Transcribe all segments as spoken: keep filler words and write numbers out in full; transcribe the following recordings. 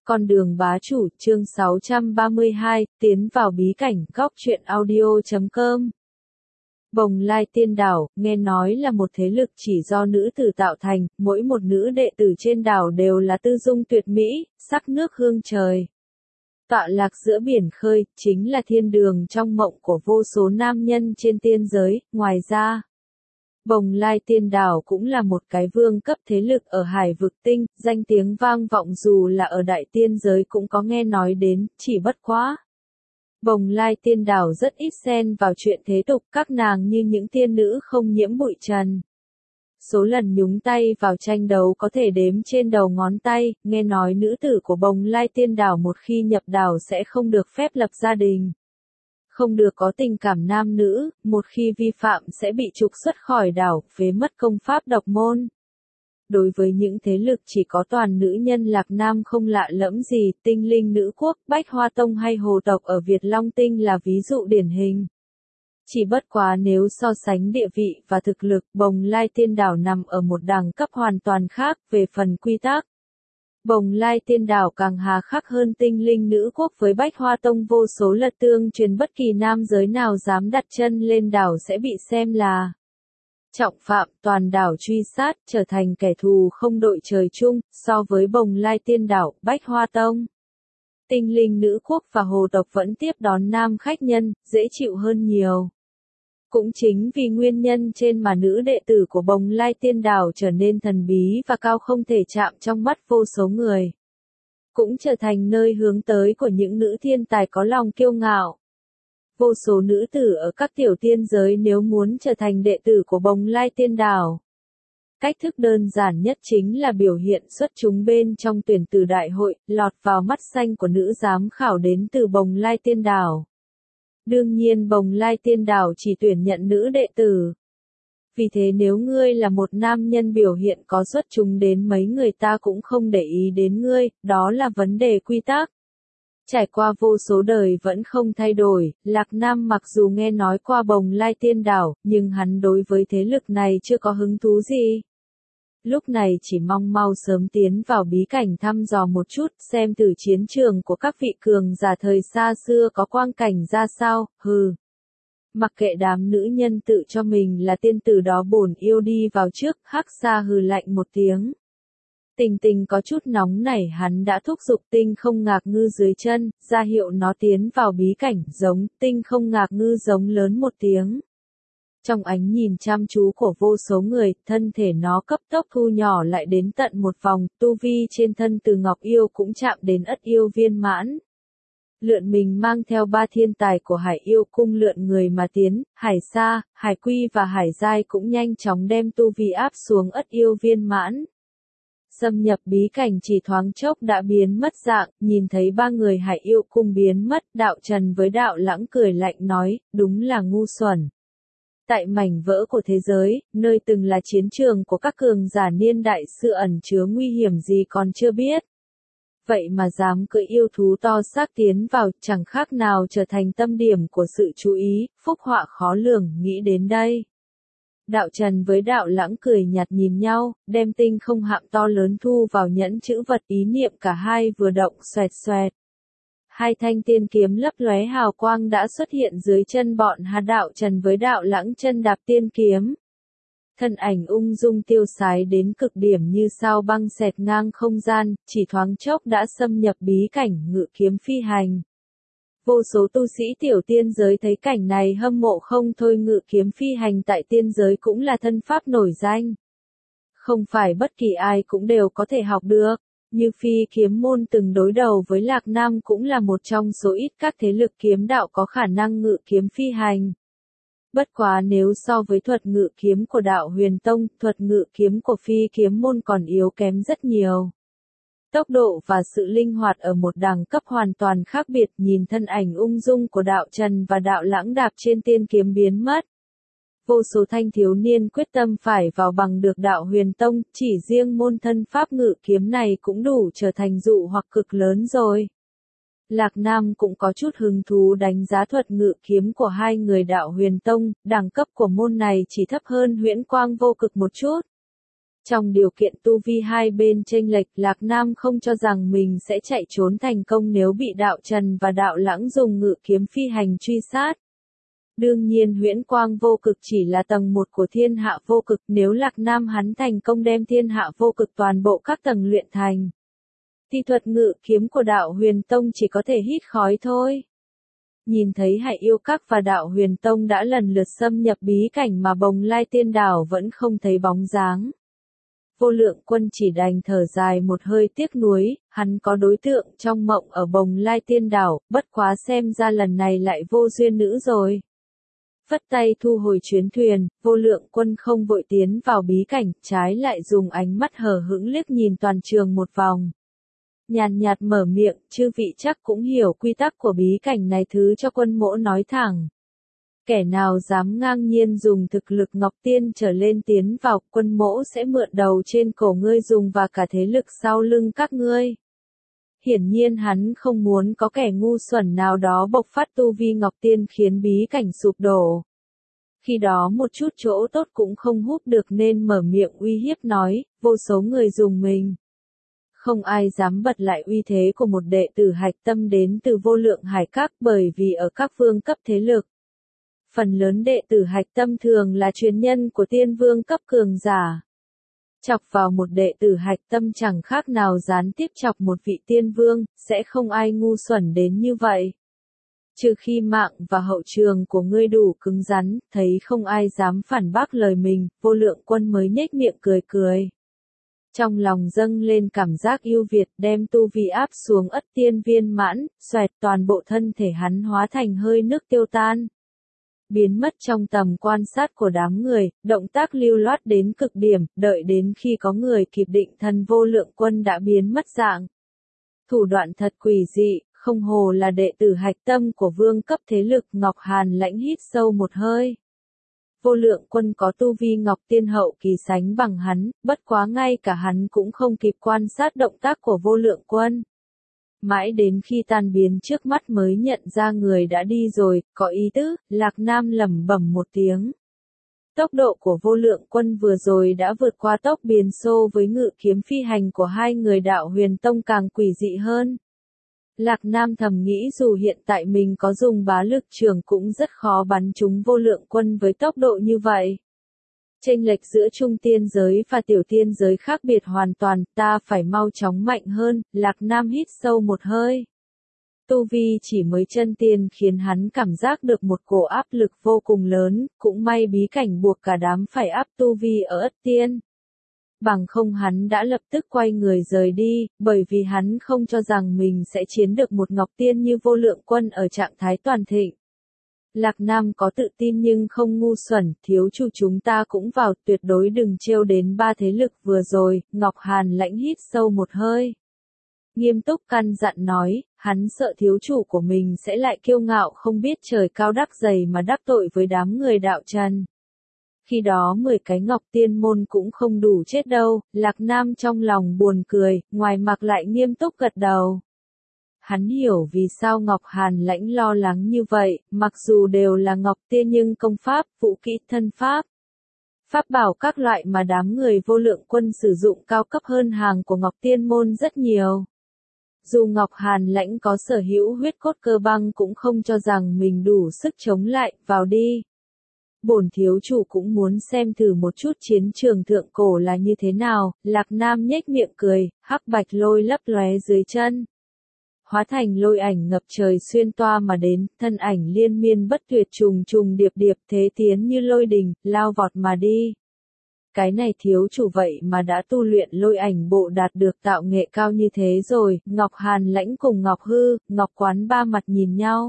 Con đường bá chủ, chương sáu trăm ba mươi hai, tiến vào bí cảnh, góc truyện audio chấm com. Bồng Lai Tiên Đảo, nghe nói là một thế lực chỉ do nữ tử tạo thành, mỗi một nữ đệ tử trên đảo đều là tư dung tuyệt mỹ, sắc nước hương trời. Tọa lạc giữa biển khơi, chính là thiên đường trong mộng của vô số nam nhân trên tiên giới, ngoài ra. Bồng Lai Tiên Đảo cũng là một cái vương cấp thế lực ở Hải Vực Tinh, danh tiếng vang vọng dù là ở đại tiên giới cũng có nghe nói đến, chỉ bất quá. Bồng Lai Tiên Đảo rất ít xen vào chuyện thế tục, các nàng như những tiên nữ không nhiễm bụi trần. Số lần nhúng tay vào tranh đấu có thể đếm trên đầu ngón tay, nghe nói nữ tử của Bồng Lai Tiên Đảo một khi nhập đảo sẽ không được phép lập gia đình. Không được có tình cảm nam nữ, một khi vi phạm sẽ bị trục xuất khỏi đảo, phế mất công pháp độc môn. Đối với những thế lực chỉ có toàn nữ nhân Lạc Nam không lạ lẫm gì, Tinh Linh Nữ Quốc, Bách Hoa Tông hay Hồ tộc ở Việt Long Tinh là ví dụ điển hình. Chỉ bất quá nếu so sánh địa vị và thực lực, Bồng Lai Tiên Đảo nằm ở một đẳng cấp hoàn toàn khác về phần quy tắc. Bồng Lai Tiên Đảo càng hà khắc hơn Tinh Linh Nữ Quốc với Bách Hoa Tông, vô số lật tương truyền bất kỳ nam giới nào dám đặt chân lên đảo sẽ bị xem là trọng phạm, toàn đảo truy sát, trở thành kẻ thù không đội trời chung. So với Bồng Lai Tiên Đảo, Bách Hoa Tông, Tinh Linh Nữ Quốc và Hồ tộc vẫn tiếp đón nam khách nhân, dễ chịu hơn nhiều. Cũng chính vì nguyên nhân trên mà nữ đệ tử của Bồng Lai Tiên Đảo trở nên thần bí và cao không thể chạm trong mắt vô số người. Cũng trở thành nơi hướng tới của những nữ thiên tài có lòng kiêu ngạo. Vô số nữ tử ở các tiểu tiên giới nếu muốn trở thành đệ tử của Bồng Lai Tiên Đảo. Cách thức đơn giản nhất chính là biểu hiện xuất chúng bên trong tuyển tử đại hội, lọt vào mắt xanh của nữ giám khảo đến từ Bồng Lai Tiên Đảo. Đương nhiên Bồng Lai Tiên Đảo chỉ tuyển nhận nữ đệ tử. Vì thế nếu ngươi là một nam nhân biểu hiện có xuất chúng đến mấy người ta cũng không để ý đến ngươi, đó là vấn đề quy tắc. Trải qua vô số đời vẫn không thay đổi, Lạc Nam mặc dù nghe nói qua Bồng Lai Tiên Đảo, nhưng hắn đối với thế lực này chưa có hứng thú gì. Lúc này chỉ mong mau sớm tiến vào bí cảnh thăm dò một chút, xem từ chiến trường của các vị cường giả thời xa xưa có quang cảnh ra sao, hừ. Mặc kệ đám nữ nhân tự cho mình là tiên tử đó bổn yêu đi vào trước, Hắc Sa hừ lạnh một tiếng. Tình Tình có chút nóng nảy, hắn đã thúc giục Tinh Không Ngạc Ngư dưới chân, ra hiệu nó tiến vào bí cảnh, giống, Tinh Không Ngạc Ngư giống lớn một tiếng. Trong ánh nhìn chăm chú của vô số người, thân thể nó cấp tốc thu nhỏ lại đến tận một vòng, tu vi trên thân từ Ngọc Yêu cũng chạm đến Ất Yêu viên mãn. Lượn mình mang theo ba thiên tài của Hải Yêu cung lượn người mà tiến, Hải Sa, Hải Quy và Hải Giai cũng nhanh chóng đem tu vi áp xuống Ất Yêu viên mãn. Xâm nhập bí cảnh chỉ thoáng chốc đã biến mất dạng, nhìn thấy ba người Hải Yêu cung biến mất, Đạo Trần với Đạo Lãng cười lạnh nói, đúng là ngu xuẩn. Tại mảnh vỡ của thế giới, nơi từng là chiến trường của các cường giả niên đại xưa ẩn chứa nguy hiểm gì còn chưa biết. Vậy mà dám cưỡi yêu thú to xác tiến vào, chẳng khác nào trở thành tâm điểm của sự chú ý, phúc họa khó lường, nghĩ đến đây. Đạo Trần với Đạo Lãng cười nhạt nhìn nhau, đem tinh không hạm to lớn thu vào nhẫn chữ vật, ý niệm cả hai vừa động xoẹt xoẹt. Hai thanh tiên kiếm lấp lóe hào quang đã xuất hiện dưới chân bọn hà. Đạo Trần với Đạo Lãng chân đạp tiên kiếm. Thân ảnh ung dung tiêu sái đến cực điểm như sao băng xẹt ngang không gian, chỉ thoáng chốc đã xâm nhập bí cảnh ngự kiếm phi hành. Vô số tu sĩ tiểu tiên giới thấy cảnh này hâm mộ không thôi, ngự kiếm phi hành tại tiên giới cũng là thân pháp nổi danh. Không phải bất kỳ ai cũng đều có thể học được. Như Phi Kiếm môn từng đối đầu với Lạc Nam cũng là một trong số ít các thế lực kiếm đạo có khả năng ngự kiếm phi hành. Bất quá nếu so với thuật ngự kiếm của Đạo Huyền Tông, thuật ngự kiếm của Phi Kiếm môn còn yếu kém rất nhiều. Tốc độ và sự linh hoạt ở một đẳng cấp hoàn toàn khác biệt, nhìn thân ảnh ung dung của Đạo Trần và Đạo Lãng đạp trên tiên kiếm biến mất. Vô số thanh thiếu niên quyết tâm phải vào bằng được Đạo Huyền Tông, chỉ riêng môn thân pháp ngự kiếm này cũng đủ trở thành dụ hoặc cực lớn rồi. Lạc Nam cũng có chút hứng thú đánh giá thuật ngự kiếm của hai người Đạo Huyền Tông, đẳng cấp của môn này chỉ thấp hơn Huyễn Quang Vô Cực một chút. Trong điều kiện tu vi hai bên chênh lệch, Lạc Nam không cho rằng mình sẽ chạy trốn thành công nếu bị đạo Trần và đạo Lãng dùng ngự kiếm phi hành truy sát. Đương nhiên huyễn quang vô cực chỉ là tầng một của thiên hạ vô cực, nếu Lạc Nam hắn thành công đem thiên hạ vô cực toàn bộ các tầng luyện thành, thì thuật ngự kiếm của đạo Huyền Tông chỉ có thể hít khói thôi. Nhìn thấy Hải Yêu Các và đạo Huyền Tông đã lần lượt xâm nhập bí cảnh mà Bồng Lai Tiên Đảo vẫn không thấy bóng dáng. Vô Lượng Quân chỉ đành thở dài một hơi tiếc nuối, hắn có đối tượng trong mộng ở Bồng Lai Tiên Đảo, bất quá xem ra lần này lại vô duyên nữ rồi. Phất tay thu hồi chuyến thuyền, Vô Lượng Quân không vội tiến vào bí cảnh, trái lại dùng ánh mắt hờ hững liếc nhìn toàn trường một vòng. Nhàn nhạt mở miệng, chư vị chắc cũng hiểu quy tắc của bí cảnh này, thứ cho quân mỗ nói thẳng. Kẻ nào dám ngang nhiên dùng thực lực Ngọc Tiên trở lên tiến vào, quân mỗ sẽ mượn đầu trên cổ ngươi dùng và cả thế lực sau lưng các ngươi. Hiển nhiên hắn không muốn có kẻ ngu xuẩn nào đó bộc phát tu vi Ngọc Tiên khiến bí cảnh sụp đổ. Khi đó một chút chỗ tốt cũng không hút được nên mở miệng uy hiếp nói, vô số người dùng mình. Không ai dám bật lại uy thế của một đệ tử hạch tâm đến từ Vô Lượng Hải Các, bởi vì ở các vương cấp thế lực, phần lớn đệ tử hạch tâm thường là truyền nhân của tiên vương cấp cường giả. Chọc vào một đệ tử hạch tâm chẳng khác nào gián tiếp chọc một vị tiên vương, sẽ không ai ngu xuẩn đến như vậy. Trừ khi mạng và hậu trường của ngươi đủ cứng rắn, thấy không ai dám phản bác lời mình, Vô Lượng Quân mới nhếch miệng cười cười. Trong lòng dâng lên cảm giác yêu Việt, đem tu vi áp xuống ất tiên viên mãn, xoẹt toàn bộ thân thể hắn hóa thành hơi nước tiêu tan. Biến mất trong tầm quan sát của đám người, động tác lưu loát đến cực điểm, đợi đến khi có người kịp định thần, Vô Lượng Quân đã biến mất dạng. Thủ đoạn thật quỷ dị, không hồ là đệ tử hạch tâm của vương cấp thế lực. Ngọc Hàn Lãnh hít sâu một hơi. Vô Lượng Quân có tu vi Ngọc Tiên hậu kỳ sánh bằng hắn, bất quá ngay cả hắn cũng không kịp quan sát động tác của Vô Lượng Quân. Mãi đến khi tan biến trước mắt mới nhận ra người đã đi rồi, có ý tứ, Lạc Nam lẩm bẩm một tiếng. Tốc độ của Vô Lượng Quân vừa rồi đã vượt qua tốc biến xô với ngự kiếm phi hành của hai người đạo Huyền Tông càng quỷ dị hơn. Lạc Nam thầm nghĩ dù hiện tại mình có dùng bá lực trường cũng rất khó bắn trúng Vô Lượng Quân với tốc độ như vậy. Chênh lệch giữa trung tiên giới và tiểu tiên giới khác biệt hoàn toàn, ta phải mau chóng mạnh hơn. Lạc Nam hít sâu một hơi. Tu vi chỉ mới chân tiên khiến hắn cảm giác được một cổ áp lực vô cùng lớn, cũng may bí cảnh buộc cả đám phải áp tu vi ở ất tiên. Bằng không hắn đã lập tức quay người rời đi, bởi vì hắn không cho rằng mình sẽ chiến được một Ngọc Tiên như Vô Lượng Quân ở trạng thái toàn thịnh. Lạc Nam có tự tin nhưng không ngu xuẩn, thiếu chủ chúng ta cũng vào, tuyệt đối đừng trêu đến ba thế lực vừa rồi. Ngọc Hàn Lãnh hít sâu một hơi. Nghiêm túc căn dặn nói, hắn sợ thiếu chủ của mình sẽ lại kiêu ngạo không biết trời cao đắc dày mà đắc tội với đám người đạo Trần. Khi đó mười cái Ngọc Tiên môn cũng không đủ chết đâu. Lạc Nam trong lòng buồn cười, ngoài mặt lại nghiêm túc gật đầu. Hắn hiểu vì sao Ngọc Hàn Lãnh lo lắng như vậy, mặc dù đều là Ngọc Tiên nhưng công pháp, vũ kỹ, thân pháp, pháp bảo các loại mà đám người Vô Lượng Quân sử dụng cao cấp hơn hàng của Ngọc Tiên môn rất nhiều. Dù Ngọc Hàn Lãnh có sở hữu huyết cốt cơ băng cũng không cho rằng mình đủ sức chống lại, vào đi. Bổn thiếu chủ cũng muốn xem thử một chút chiến trường thượng cổ là như thế nào. Lạc Nam nhếch miệng cười, hắc bạch lôi lấp lóe dưới chân. Hóa thành lôi ảnh ngập trời xuyên toa mà đến, thân ảnh liên miên bất tuyệt trùng trùng điệp điệp thế tiến như lôi đình, lao vọt mà đi. Cái này thiếu chủ vậy mà đã tu luyện lôi ảnh bộ đạt được tạo nghệ cao như thế rồi. Ngọc Hàn Lãnh cùng Ngọc Hư, Ngọc Quán ba mặt nhìn nhau.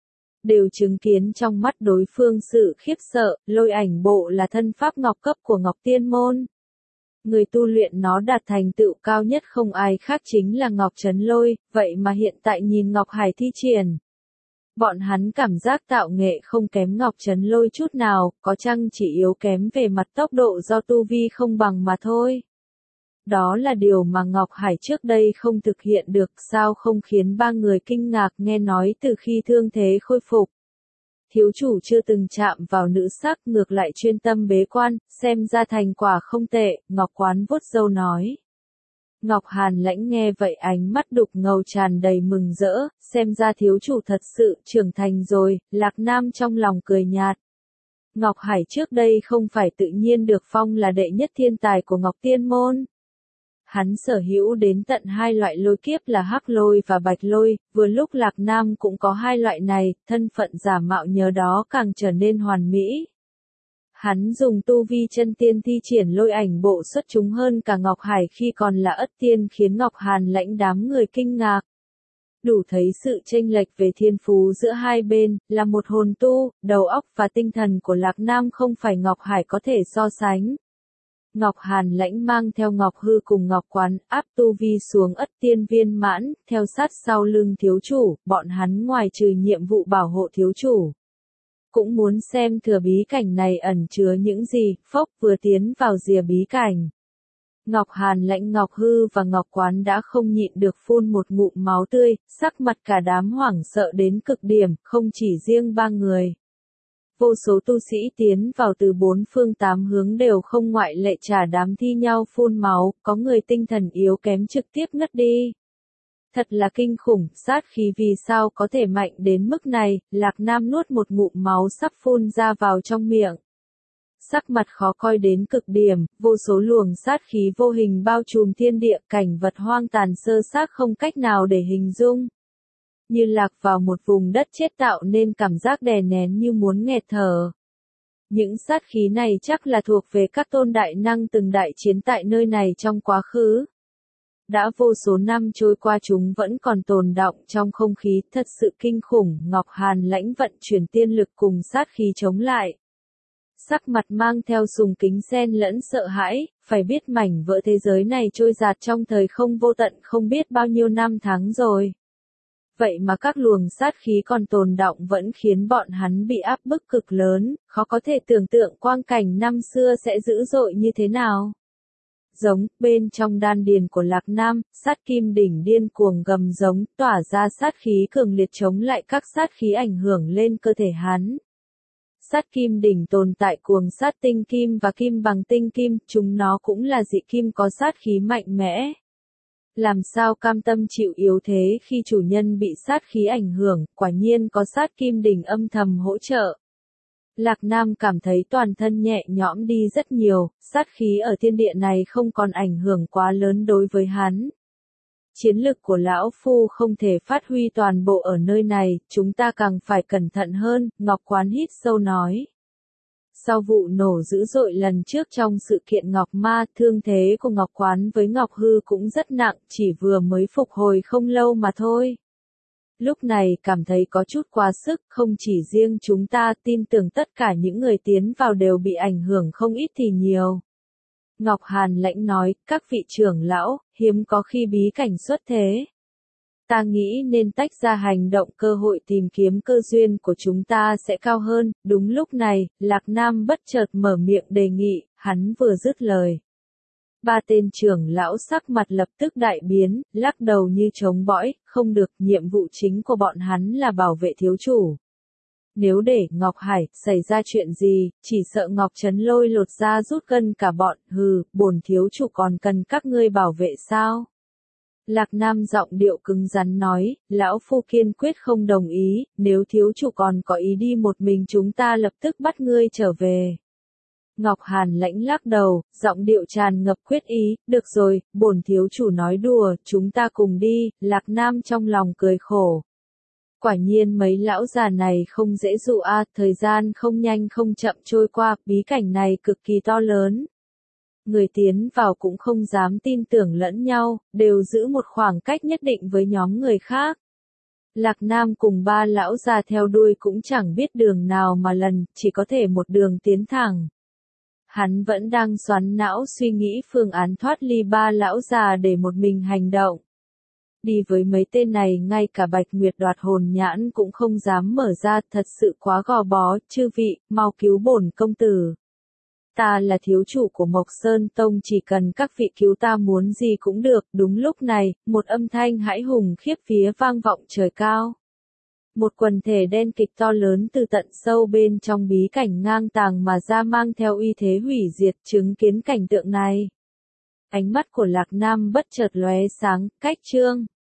Đều chứng kiến trong mắt đối phương sự khiếp sợ, lôi ảnh bộ là thân pháp ngọc cấp của Ngọc Tiên môn. Người tu luyện nó đạt thành tựu cao nhất không ai khác chính là Ngọc Trấn Lôi, vậy mà hiện tại nhìn Ngọc Hải thi triển. Bọn hắn cảm giác tạo nghệ không kém Ngọc Trấn Lôi chút nào, có chăng chỉ yếu kém về mặt tốc độ do tu vi không bằng mà thôi. Đó là điều mà Ngọc Hải trước đây không thực hiện được, sao không khiến ba người kinh ngạc nghe nói từ khi thương thế khôi phục. thiếu chủ chưa từng chạm vào nữ sắc, ngược lại chuyên tâm bế quan, xem ra thành quả không tệ, Ngọc Quán vuốt râu nói. Ngọc Hàn Lãnh nghe vậy ánh mắt đục ngầu tràn đầy mừng rỡ, xem ra thiếu chủ thật sự trưởng thành rồi, Lạc Nam trong lòng cười nhạt. Ngọc Hải trước đây không phải tự nhiên được phong là đệ nhất thiên tài của Ngọc Tiên Môn. Hắn sở hữu đến tận hai loại lôi kiếp là hắc lôi và bạch lôi, vừa lúc Lạc Nam cũng có hai loại này, thân phận giả mạo nhờ đó càng trở nên hoàn mỹ. Hắn dùng tu vi chân tiên thi triển lôi ảnh bộ xuất chúng hơn cả Ngọc Hải khi còn là ất tiên, khiến Ngọc Hàn Lãnh đám người kinh ngạc. Đủ thấy sự chênh lệch về thiên phú giữa hai bên, là một hồn tu, đầu óc và tinh thần của Lạc Nam không phải Ngọc Hải có thể so sánh. Ngọc Hàn Lãnh mang theo Ngọc Hư cùng Ngọc Quán áp tu vi xuống ất tiên viên mãn, theo sát sau lưng thiếu chủ, bọn hắn ngoài trừ nhiệm vụ bảo hộ thiếu chủ. Cũng muốn xem thừa bí cảnh này ẩn chứa những gì, phốc vừa tiến vào rìa bí cảnh. Ngọc Hàn Lãnh, Ngọc Hư và Ngọc Quán đã không nhịn được phun một ngụm máu tươi, sắc mặt cả đám hoảng sợ đến cực điểm, không chỉ riêng ba người. Vô số tu sĩ tiến vào từ bốn phương tám hướng đều không ngoại lệ trả đám thi nhau phun máu, có người tinh thần yếu kém trực tiếp ngất đi. Thật là kinh khủng, sát khí vì sao có thể mạnh đến mức này, Lạc Nam nuốt một ngụm máu sắp phun ra vào trong miệng. Sắc mặt khó coi đến cực điểm, vô số luồng sát khí vô hình bao trùm thiên địa, cảnh vật hoang tàn sơ xác không cách nào để hình dung. Như lạc vào một vùng đất chết tạo nên cảm giác đè nén như muốn nghẹt thở. Những sát khí này chắc là thuộc về các tôn đại năng từng đại chiến tại nơi này trong quá khứ. Đã vô số năm trôi qua chúng vẫn còn tồn đọng trong không khí, thật sự kinh khủng. Ngọc Hàn Lãnh vận chuyển tiên lực cùng sát khí chống lại. Sắc mặt mang theo sùng kính xen lẫn sợ hãi, phải biết mảnh vỡ thế giới này trôi dạt trong thời không vô tận không biết bao nhiêu năm tháng rồi. Vậy mà các luồng sát khí còn tồn đọng vẫn khiến bọn hắn bị áp bức cực lớn, khó có thể tưởng tượng quang cảnh năm xưa sẽ dữ dội như thế nào. Giống, bên trong đan điền của Lạc Nam, sát kim đỉnh điên cuồng gầm giống, tỏa ra sát khí cường liệt chống lại các sát khí ảnh hưởng lên cơ thể hắn. Sát kim đỉnh tồn tại cuồng sát tinh kim và kim bằng tinh kim, chúng nó cũng là dị kim có sát khí mạnh mẽ. Làm sao cam tâm chịu yếu thế khi chủ nhân bị sát khí ảnh hưởng, quả nhiên có sát kim đỉnh âm thầm hỗ trợ. Lạc Nam cảm thấy toàn thân nhẹ nhõm đi rất nhiều, sát khí ở thiên địa này không còn ảnh hưởng quá lớn đối với hắn. Chiến lực của lão phu không thể phát huy toàn bộ ở nơi này, chúng ta càng phải cẩn thận hơn, Ngọc Quán hít sâu nói. Sau vụ nổ dữ dội lần trước trong sự kiện Ngọc Ma, thương thế của Ngọc Quán với Ngọc Hư cũng rất nặng, chỉ vừa mới phục hồi không lâu mà thôi. Lúc này cảm thấy có chút quá sức, không chỉ riêng chúng ta, tin tưởng tất cả những người tiến vào đều bị ảnh hưởng không ít thì nhiều. Ngọc Hàn Lãnh nói, các vị trưởng lão, hiếm có khi bí cảnh xuất thế. Ta nghĩ nên tách ra hành động, cơ hội tìm kiếm cơ duyên của chúng ta sẽ cao hơn. Đúng lúc này, Lạc Nam bất chợt mở miệng đề nghị, hắn vừa dứt lời. Ba tên trưởng lão sắc mặt lập tức đại biến, lắc đầu như chống bõi, không được, nhiệm vụ chính của bọn hắn là bảo vệ thiếu chủ. Nếu để Ngọc Hải xảy ra chuyện gì, chỉ sợ Ngọc Trấn Lôi lột ra rút gân cả bọn, hừ, bổn thiếu chủ còn cần các ngươi bảo vệ sao? Lạc Nam giọng điệu cứng rắn nói, lão phu kiên quyết không đồng ý, nếu thiếu chủ còn có ý đi một mình chúng ta lập tức bắt ngươi trở về. Ngọc Hàn Lãnh lắc đầu, giọng điệu tràn ngập quyết ý, được rồi, bổn thiếu chủ nói đùa, chúng ta cùng đi, Lạc Nam trong lòng cười khổ. Quả nhiên mấy lão già này không dễ dụ a, thời gian không nhanh không chậm trôi qua, bí cảnh này cực kỳ to lớn. Người tiến vào cũng không dám tin tưởng lẫn nhau, đều giữ một khoảng cách nhất định với nhóm người khác. Lạc Nam cùng ba lão già theo đuôi cũng chẳng biết đường nào mà lần, chỉ có thể một đường tiến thẳng. Hắn vẫn đang xoắn não suy nghĩ phương án thoát ly ba lão già để một mình hành động. Đi với mấy tên này ngay cả Bạch Nguyệt đoạt hồn nhãn cũng không dám mở ra, thật sự quá gò bó, chư vị, mau cứu bổn công tử. Ta là thiếu chủ của Mộc Sơn Tông, chỉ cần các vị cứu ta muốn gì cũng được. Đúng lúc này, một âm thanh hãi hùng khiếp vía vang vọng trời cao. Một quần thể đen kịch to lớn từ tận sâu bên trong bí cảnh ngang tàng mà ra mang theo uy thế hủy diệt. Chứng kiến cảnh tượng này, ánh mắt của Lạc Nam bất chợt lóe sáng. Cách chương